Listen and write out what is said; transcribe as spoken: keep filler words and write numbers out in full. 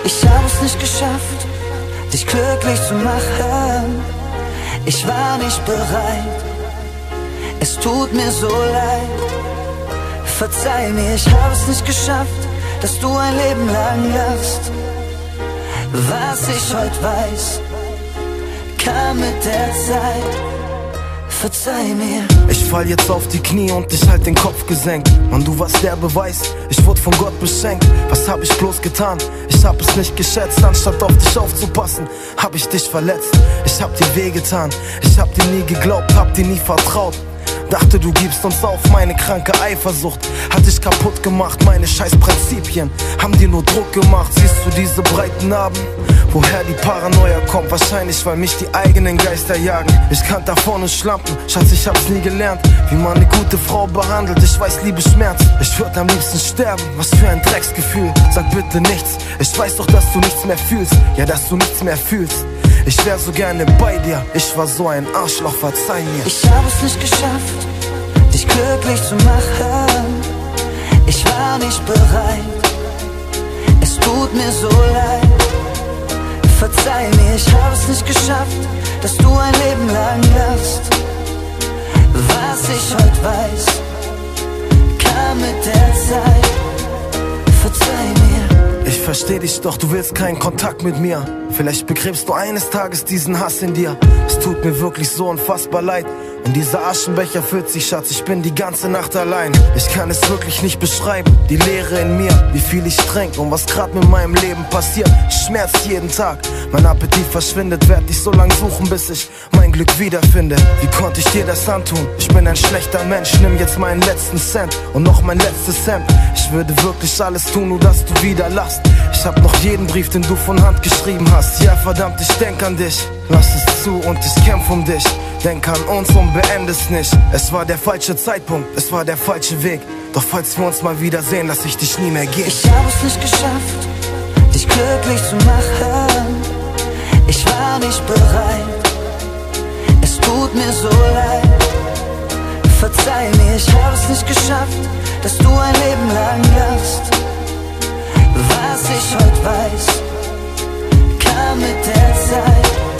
Ich hab es nicht geschafft, dich glücklich zu machen. Ich war nicht bereit, es tut mir so leid. Verzeih mir, ich hab es nicht geschafft, dass du ein Leben lang lachst. Was ich heute weiß, kam mit der Zeit. Verzeih mir. Ich fall jetzt auf die Knie und ich halt den Kopf gesenkt. Mann, du warst der Beweis, ich wurde von Gott beschenkt. Was hab ich bloß getan? Ich hab es nicht geschätzt. Anstatt auf dich aufzupassen, hab ich dich verletzt. Ich hab dir wehgetan, ich hab dir nie geglaubt, hab dir nie vertraut. Dachte, du gibst uns auf, meine kranke Eifersucht hat dich kaputt gemacht, meine scheiß Prinzipien haben dir nur Druck gemacht. Siehst du diese breiten Narben? Woher die Paranoia kommt? Wahrscheinlich, weil mich die eigenen Geister jagen. Ich kann da vorne schlampen, Schatz, ich hab's nie gelernt, wie man eine gute Frau behandelt. Ich weiß, Liebe schmerzt, ich würd am liebsten sterben. Was für ein Drecksgefühl, sag bitte nichts. Ich weiß doch, dass du nichts mehr fühlst, ja, dass du nichts mehr fühlst. Ich wär so gerne bei dir, ich war so ein Arschloch, verzeih mir. Ich hab es nicht geschafft, dich glücklich zu machen. Ich war nicht bereit, es tut mir so leid. Verzeih mir, ich hab es nicht geschafft, dass du ein Leben lang lachst. Was ich heute weiß, kam mit der Zeit. Verzeih mir. Ich versteh dich doch, du willst keinen Kontakt mit mir. Vielleicht begräbst du eines Tages diesen Hass in dir. Es tut mir wirklich so unfassbar leid. Und dieser Aschenbecher füllt sich, Schatz, ich bin die ganze Nacht allein. Ich kann es wirklich nicht beschreiben, die Leere in mir, wie viel ich trink und was grad mit meinem Leben passiert. Schmerz jeden Tag, mein Appetit verschwindet, werd dich so lang suchen, bis ich mein Glück wiederfinde. Wie konnte ich dir das antun? Ich bin ein schlechter Mensch, nimm jetzt meinen letzten Cent und noch mein letztes Cent. Ich würde wirklich alles tun, nur dass du wieder lachst. Ich hab noch jeden Brief, den du von Hand geschrieben hast. Ja verdammt, ich denk an dich, lass es zu und ich kämpf um dich. Denk an uns und beende es nicht. Es war der falsche Zeitpunkt, es war der falsche Weg. Doch falls wir uns mal wiedersehen, lass ich dich nie mehr gehen. Ich hab es nicht geschafft, dich glücklich zu machen. Ich war nicht bereit, es tut mir so leid. Verzeih mir, ich hab es nicht geschafft, dass du ein Leben lang lachst. Was ich heute weiß, kam mit der Zeit.